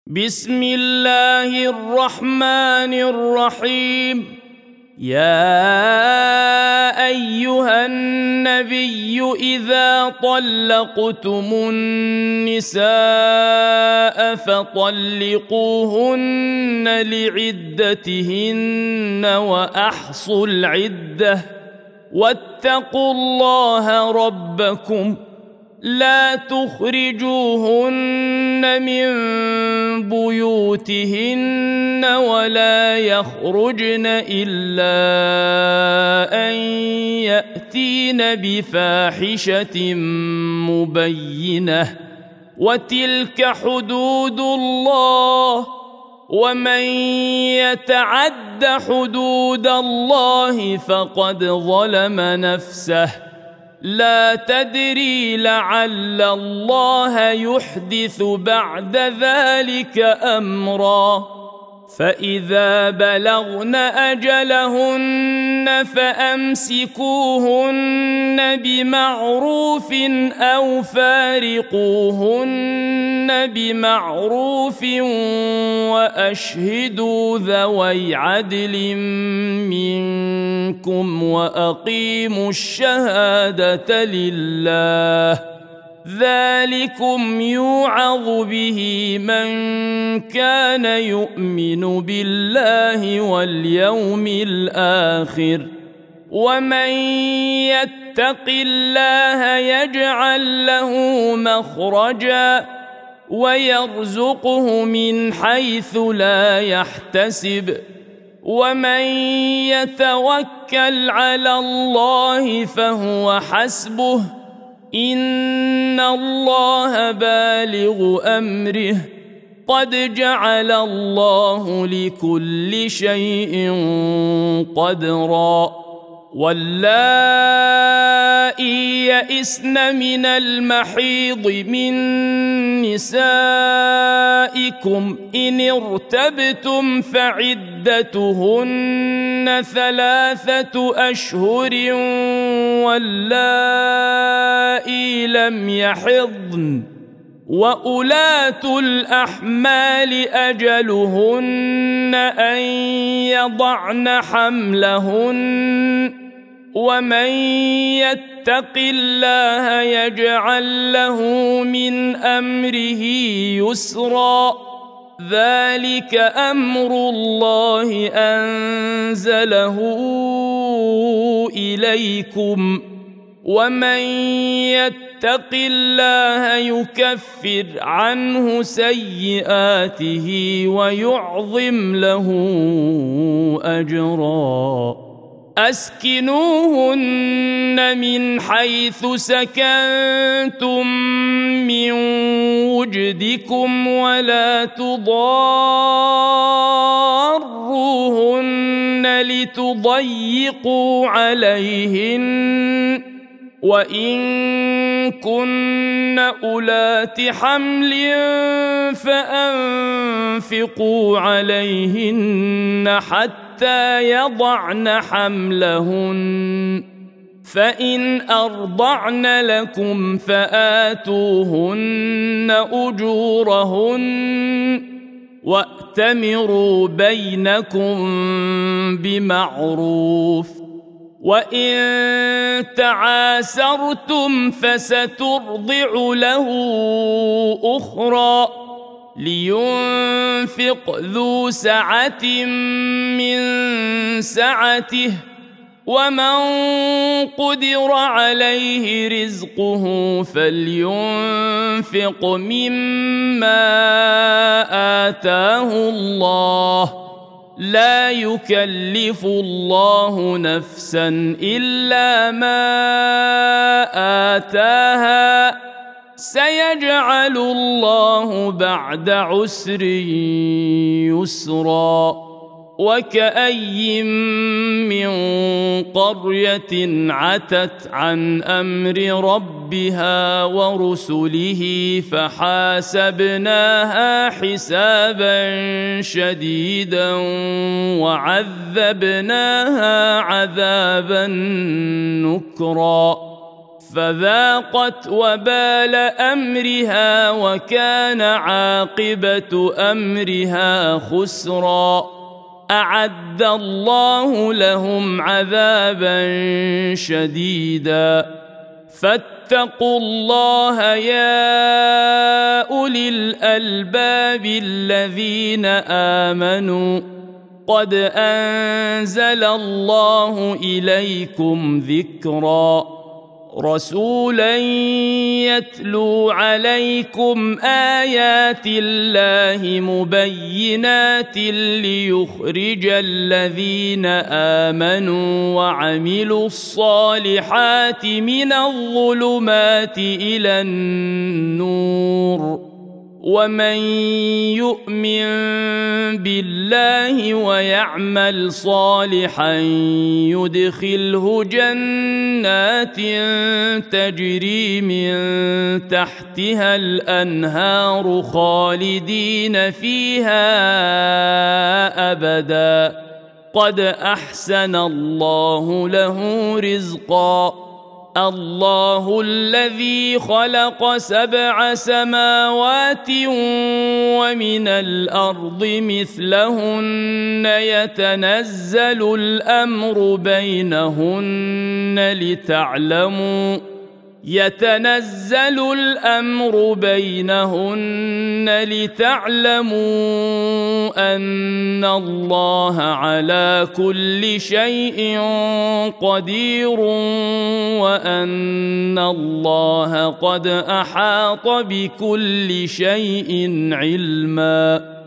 بسم الله الرحمن الرحيم. يا أيها النبي إذا طلقتم النساء فطلقوهن لعدتهن وأحصوا العدة واتقوا الله ربكم لا تخرجوهن من بيوتهن ولا يخرجن إلا أن يأتين بفاحشة مبينة وتلك حدود الله ومن يتعد حدود الله فقد ظلم نفسه لا تدري لعل الله يحدث بعد ذلك أمرا فإذا بلغن أجلهن فأمسكوهن بمعروف أو فارقوهن بمعروف وأشهدوا ذوي عدل منكم وأقيموا الشهادة لله ذلكم يوعظ به من كان يؤمن بالله واليوم الآخر ومن يتق الله يجعل له مخرجا ويرزقه من حيث لا يحتسب ومن يتوكل على الله فهو حسبه إن الله بالغ أمره قد جعل الله لكل شيء قدرا واللائي يئسن من المحيض من نسائكم إن ارتبتم فعدتهن 3 أشهر واللائي لم يحضن وأولاة الأحمال أجلهن أن يضعن حملهن ومن يتق الله يجعل له من أمره يسرا ذلك أمر الله أنزله إليكم ومن يتق الله يكفر عنه سيئاته ويعظم له أجرا أسكنوهن من حيث سكنتم من وجدكم ولا تضاروهن لتضيقوا عليهن وإن كن أولات حمل فأنفقوا عليهن حتى يضعن حملهن فإن أرضعن لكم فآتوهن أجورهن وأتمروا بينكم بمعروف وإن تعاسرتم فسترضع له أخرى لينفق ذو سعة من سعته ومن قدر عليه رزقه فلينفق مما آتاه الله لا يكلف الله نفسا إلا ما آتاها سيجعل الله بعد عسر يسرا وكأي من قرية عتت عن أمر ربها ورسله فحاسبناها حسابا شديدا وعذبناها عذابا نكرا فذاقت وبال أمرها وكان عاقبة أمرها خسرا. أعد الله لهم عذابا شديدا. فاتقوا الله يا أولي الألباب الذين آمنوا قد أنزل الله إليكم ذكرا رسولا يتلو عليكم آيات الله مبينات ليخرج الذين آمنوا وعملوا الصالحات من الظلمات إلى النور. ومن يؤمن بالله ويعمل صالحا يدخله جنات تجري من تحتها الأنهار خالدين فيها أبدا قد أحسن الله له رزقا. الله الذي خلق 7 سماوات ومن الأرض مثلهن يتنزل الأمر بينهن لتعلموا أن الله على كل شيء قدير وأن الله قد أحاط بكل شيء علما.